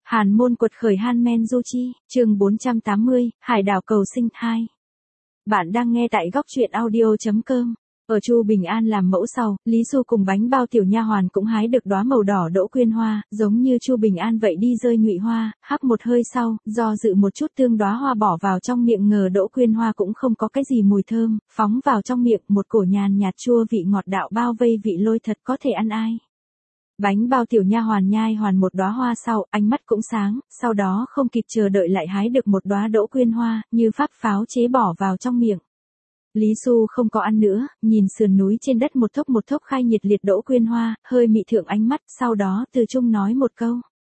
Hàn môn quật khởi Hanmen Juchi, chương 480, Hải đảo cầu sinh 2. Bạn đang nghe tại góc truyện audio.com. Ở Chu Bình An làm mẫu sau, Lý Xu cùng bánh bao tiểu nha hoàn cũng hái được đóa màu đỏ đỗ quyên hoa, giống như Chu Bình An vậy đi rơi nhụy hoa, hắc một hơi sau, do dự một chút tương đóa hoa bỏ vào trong miệng ngờ đỗ quyên hoa cũng không có cái gì mùi thơm, phóng vào trong miệng một cổ nhàn nhạt chua vị ngọt đạo bao vây vị lôi thật có thể ăn ai. Bánh bao tiểu nha hoàn nhai hoàn một đóa hoa sau, ánh mắt cũng sáng, sau đó không kịp chờ đợi lại hái được một đóa đỗ quyên hoa, như pháp pháo chế bỏ vào trong miệng. Lý Xu không có ăn nữa, nhìn sườn núi trên đất một thốc khai nhiệt liệt đỗ quyên hoa, hơi mị thượng ánh mắt, sau đó từ trung nói một câu.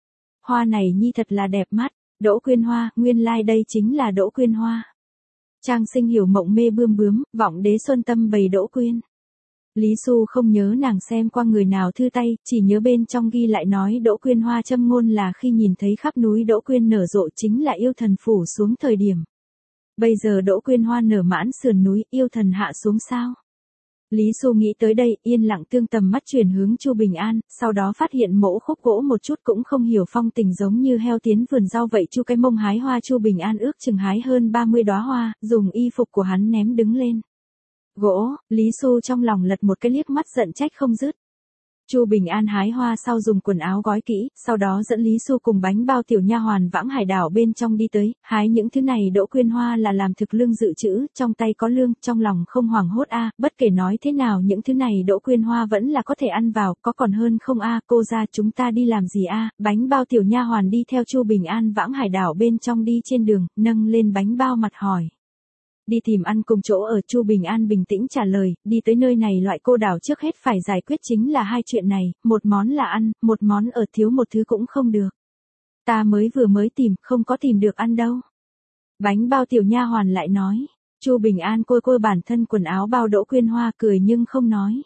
Hoa này nhi thật là đẹp mắt, đỗ quyên hoa, nguyên lai đây chính là đỗ quyên hoa. Trang sinh hiểu mộng mê bươm bướm, vọng đế xuân tâm bầy đỗ quyên. Lý Xu không nhớ nàng xem qua người nào thư tay, chỉ nhớ bên trong ghi lại nói đỗ quyên hoa châm ngôn là khi nhìn thấy khắp núi đỗ quyên nở rộ chính là yêu thần phủ xuống thời điểm. Bây giờ đỗ quyên hoa nở mãn sườn núi, yêu thần hạ xuống sao? Lý Xu nghĩ tới đây, yên lặng tương tầm mắt chuyển hướng Chu Bình An, sau đó phát hiện mẫu khúc gỗ một chút cũng không hiểu phong tình giống như heo tiến vườn rau vậy. Chu cái mông hái hoa, Chu Bình An ước chừng hái hơn 30 đóa hoa, dùng y phục của hắn ném đứng lên. Gỗ, Lý Xu trong lòng lật một cái liếc mắt giận trách không dứt. Chu Bình An hái hoa sau dùng quần áo gói kỹ, sau đó dẫn Lý Xu cùng bánh bao tiểu nha hoàn vãng hải đảo bên trong đi tới, hái những thứ này đỗ quyên hoa là làm thực lương dự trữ, trong tay có lương, trong lòng không hoảng hốt bất kể nói thế nào những thứ này đỗ quyên hoa vẫn là có thể ăn vào, có còn hơn không cô ra chúng ta đi làm gì bánh bao tiểu nha hoàn đi theo Chu Bình An vãng hải đảo bên trong đi trên đường, nâng lên bánh bao mặt hỏi. Đi tìm ăn cùng chỗ ở. Chu Bình An bình tĩnh trả lời, đi tới nơi này loại cô đảo trước hết phải giải quyết chính là hai chuyện này, một món là ăn, một món ở thiếu một thứ cũng không được. Ta vừa mới tìm, không có tìm được ăn đâu. Bánh bao tiểu nha hoàn lại nói, Chu Bình An côi bản thân quần áo bao đỗ quyên hoa cười nhưng không nói.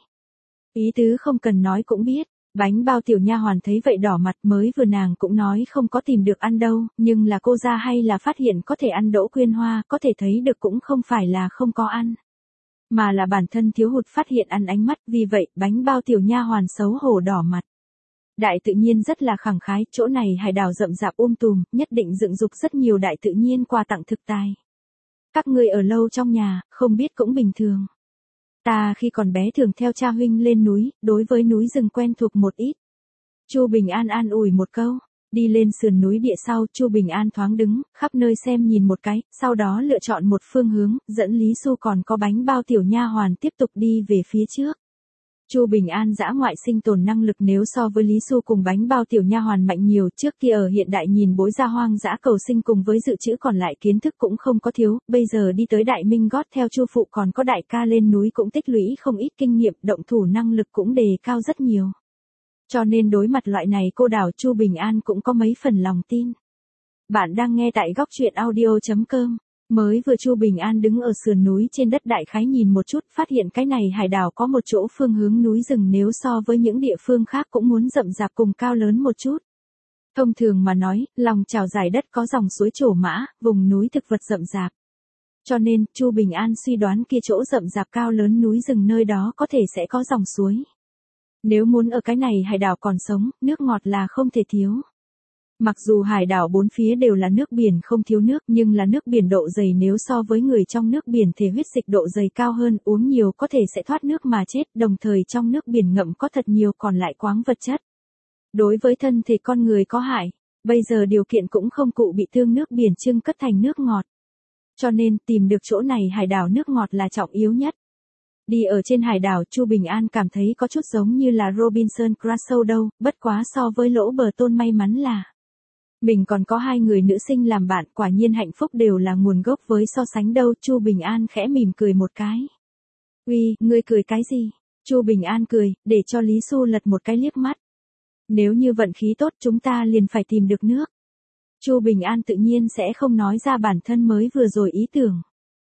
Ý tứ không cần nói cũng biết. Bánh bao tiểu nha hoàn thấy vậy đỏ mặt, mới vừa nàng cũng nói không có tìm được ăn đâu, nhưng là cô ra hay là phát hiện có thể ăn đỗ quyên hoa, có thể thấy được cũng không phải là không có ăn. Mà là bản thân thiếu hụt phát hiện ăn ánh mắt, vì vậy bánh bao tiểu nha hoàn xấu hổ đỏ mặt. Đại tự nhiên rất là khẳng khái, chỗ này hải đảo rậm rạp tùm, nhất định dựng dục rất nhiều đại tự nhiên quà tặng thực tài. Các ngươi ở lâu trong nhà, không biết cũng bình thường. Ta khi còn bé thường theo cha huynh lên núi, đối với núi rừng quen thuộc một ít. Chu Bình An an ủi một câu, đi lên sườn núi địa sau, Chu Bình An thoáng đứng, khắp nơi xem nhìn một cái, sau đó lựa chọn một phương hướng, dẫn Lý Xu còn có bánh bao tiểu nha hoàn tiếp tục đi về phía trước. Chu Bình An dã ngoại sinh tồn năng lực nếu so với Lý Xu cùng bánh bao tiểu nha hoàn mạnh nhiều, trước kia ở hiện đại nhìn bối ra hoang dã cầu sinh cùng với dự trữ còn lại kiến thức cũng không có thiếu, bây giờ đi tới Đại Minh gót theo Chu phụ còn có đại ca lên núi cũng tích lũy không ít kinh nghiệm, động thủ năng lực cũng đề cao rất nhiều. Cho nên đối mặt loại này cô đảo, Chu Bình An cũng có mấy phần lòng tin. Bạn đang nghe tại góc truyện audio.com. Mới vừa Chu Bình An đứng ở sườn núi trên đất đại khái nhìn một chút, phát hiện cái này hải đảo có một chỗ phương hướng núi rừng nếu so với những địa phương khác cũng muốn rậm rạp cùng cao lớn một chút. Thông thường mà nói, lòng trào dài đất có dòng suối trổ mã, vùng núi thực vật rậm rạp. Cho nên, Chu Bình An suy đoán kia chỗ rậm rạp cao lớn núi rừng nơi đó có thể sẽ có dòng suối. Nếu muốn ở cái này hải đảo còn sống, nước ngọt là không thể thiếu. Mặc dù hải đảo bốn phía đều là nước biển không thiếu nước, nhưng là nước biển độ dày nếu so với người trong nước biển thể huyết dịch độ dày cao hơn, uống nhiều có thể sẽ thoát nước mà chết, đồng thời trong nước biển ngậm có thật nhiều còn lại khoáng vật chất. Đối với thân thể con người có hại, bây giờ điều kiện cũng không cụ bị tương nước biển trưng cất thành nước ngọt. Cho nên tìm được chỗ này hải đảo nước ngọt là trọng yếu nhất. Đi ở trên hải đảo, Chu Bình An cảm thấy có chút giống như là Robinson Crusoe đâu, bất quá so với Lỗ Bờ Tôn may mắn là mình còn có hai người nữ sinh làm bạn, quả nhiên hạnh phúc đều là nguồn gốc với so sánh đâu. Chu Bình An khẽ mỉm cười một cái. Uy, ngươi cười cái gì? Chu Bình An cười, để cho Lý Xu lật một cái liếc mắt. Nếu như vận khí tốt chúng ta liền phải tìm được nước. Chu Bình An tự nhiên sẽ không nói ra bản thân mới vừa rồi ý tưởng.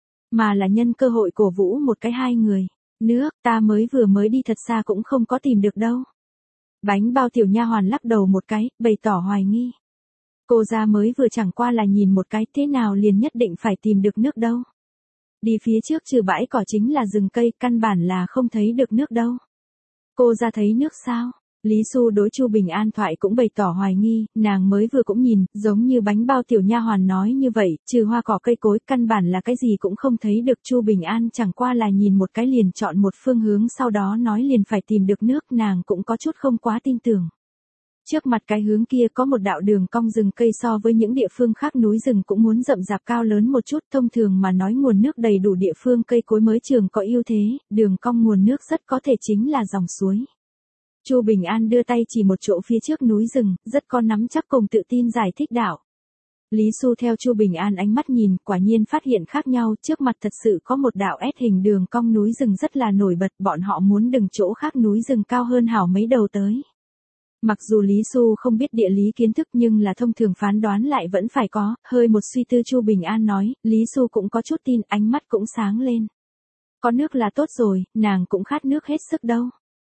Mà là nhân cơ hội cổ vũ một cái hai người. Nước, ta mới đi thật xa cũng không có tìm được đâu. Bánh bao tiểu nha hoàn lắc đầu một cái, bày tỏ hoài nghi. Cô ra mới vừa chẳng qua là nhìn một cái, thế nào liền nhất định phải tìm được nước đâu. Đi phía trước trừ bãi cỏ chính là rừng cây, căn bản là không thấy được nước đâu. Cô ra thấy nước sao? Lý Xu đối Chu Bình An thoại cũng bày tỏ hoài nghi, nàng mới vừa cũng nhìn, giống như bánh bao tiểu nha hoàn nói như vậy, trừ hoa cỏ cây cối, căn bản là cái gì cũng không thấy được. Chu Bình An chẳng qua là nhìn một cái liền chọn một phương hướng, sau đó nói liền phải tìm được nước, nàng cũng có chút không quá tin tưởng. Trước mặt cái hướng kia có một đạo đường cong rừng cây, so với những địa phương khác núi rừng cũng muốn rậm rạp cao lớn một chút, thông thường mà nói nguồn nước đầy đủ địa phương cây cối mới trường có ưu thế, đường cong nguồn nước rất có thể chính là dòng suối. Chu Bình An đưa tay chỉ một chỗ phía trước núi rừng, rất có nắm chắc cùng tự tin giải thích đạo. Lý Xu theo Chu Bình An ánh mắt nhìn, quả nhiên phát hiện khác nhau, trước mặt thật sự có một đạo S hình đường cong núi rừng rất là nổi bật, bọn họ muốn đừng chỗ khác núi rừng cao hơn hảo mấy đầu tới. Mặc dù Lý Xu không biết địa lý kiến thức nhưng là thông thường phán đoán lại vẫn phải có, hơi một suy tư Chu Bình An nói, Lý Xu cũng có chút tin, ánh mắt cũng sáng lên. Có nước là tốt rồi, nàng cũng khát nước hết sức đâu.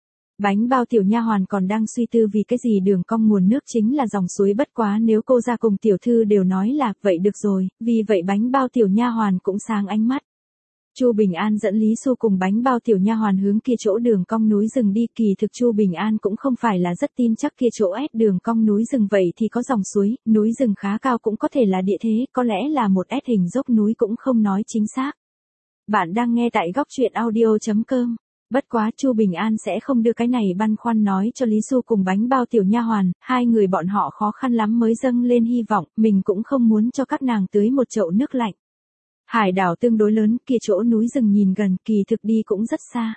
Bánh bao tiểu nha hoàn còn đang suy tư vì cái gì đường cong nguồn nước chính là dòng suối, bất quá nếu cô ra cùng tiểu thư đều nói là vậy được rồi, vì vậy bánh bao tiểu nha hoàn cũng sáng ánh mắt. Chu Bình An dẫn Lý Xu cùng bánh bao tiểu nha hoàn hướng kia chỗ đường cong núi rừng đi, kỳ thực Chu Bình An cũng không phải là rất tin chắc kia chỗ S đường cong núi rừng vậy thì có dòng suối, núi rừng khá cao cũng có thể là địa thế, có lẽ là một S hình dốc núi cũng không nói chính xác. Bạn đang nghe tại góc truyện audio.com. Bất quá Chu Bình An sẽ không đưa cái này băn khoăn nói cho Lý Xu cùng bánh bao tiểu nha hoàn, hai người bọn họ khó khăn lắm mới dâng lên hy vọng, mình cũng không muốn cho các nàng tưới một chậu nước lạnh. Hải đảo tương đối lớn, kia chỗ núi rừng nhìn gần, kỳ thực đi cũng rất xa.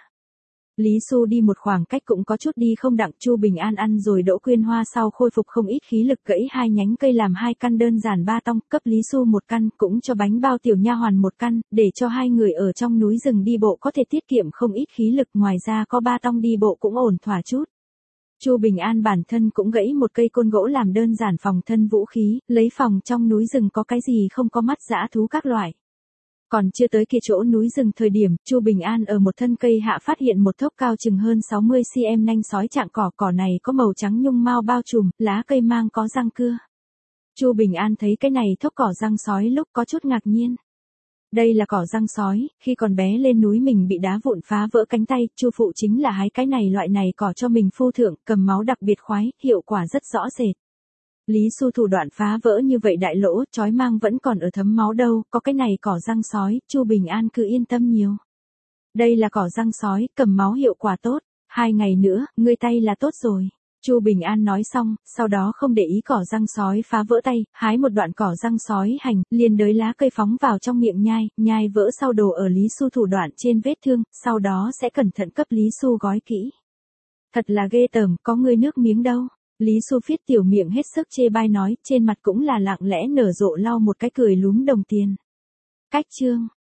Lý Xu đi một khoảng cách cũng có chút đi không đặng, Chu Bình An ăn rồi đỗ quyên hoa sau khôi phục không ít khí lực, gãy hai nhánh cây làm hai căn đơn giản ba tong, cấp Lý Xu một căn, cũng cho bánh bao tiểu nha hoàn một căn, để cho hai người ở trong núi rừng đi bộ có thể tiết kiệm không ít khí lực, ngoài ra có ba tong đi bộ cũng ổn thỏa chút. Chu Bình An bản thân cũng gãy một cây côn gỗ làm đơn giản phòng thân vũ khí, lấy phòng trong núi rừng có cái gì không có mắt dã thú các loại. Còn chưa tới kia chỗ núi rừng thời điểm, Chu Bình An ở một thân cây hạ phát hiện một thốc cao chừng hơn 60 cm nanh sói trạng cỏ, cỏ này có màu trắng nhung mao bao trùm, lá cây mang có răng cưa. Chu Bình An thấy cái này thốc cỏ răng sói lúc có chút ngạc nhiên. Đây là cỏ răng sói, khi còn bé lên núi mình bị đá vụn phá vỡ cánh tay, Chu phụ chính là hái cái này loại này cỏ cho mình phu thượng, cầm máu đặc biệt khoái, hiệu quả rất rõ rệt. Lý Xu thủ đoạn phá vỡ như vậy đại lỗ, chói mang vẫn còn ở thấm máu đâu, có cái này cỏ răng sói, Chu Bình An cứ yên tâm nhiều. Đây là cỏ răng sói, cầm máu hiệu quả tốt, 2 ngày nữa, ngươi tay là tốt rồi. Chu Bình An nói xong, sau đó không để ý cỏ răng sói phá vỡ tay, hái một đoạn cỏ răng sói hành, liền đới lá cây phóng vào trong miệng nhai, nhai vỡ sau đổ ở Lý Xu thủ đoạn trên vết thương, sau đó sẽ cẩn thận cấp Lý Xu gói kỹ. Thật là ghê tởm, có ngươi nước miếng đâu. Lý Xu phiết tiểu miệng hết sức chê bai nói, trên mặt cũng là lặng lẽ nở rộ lau một cái cười lúm đồng tiền. Cách chương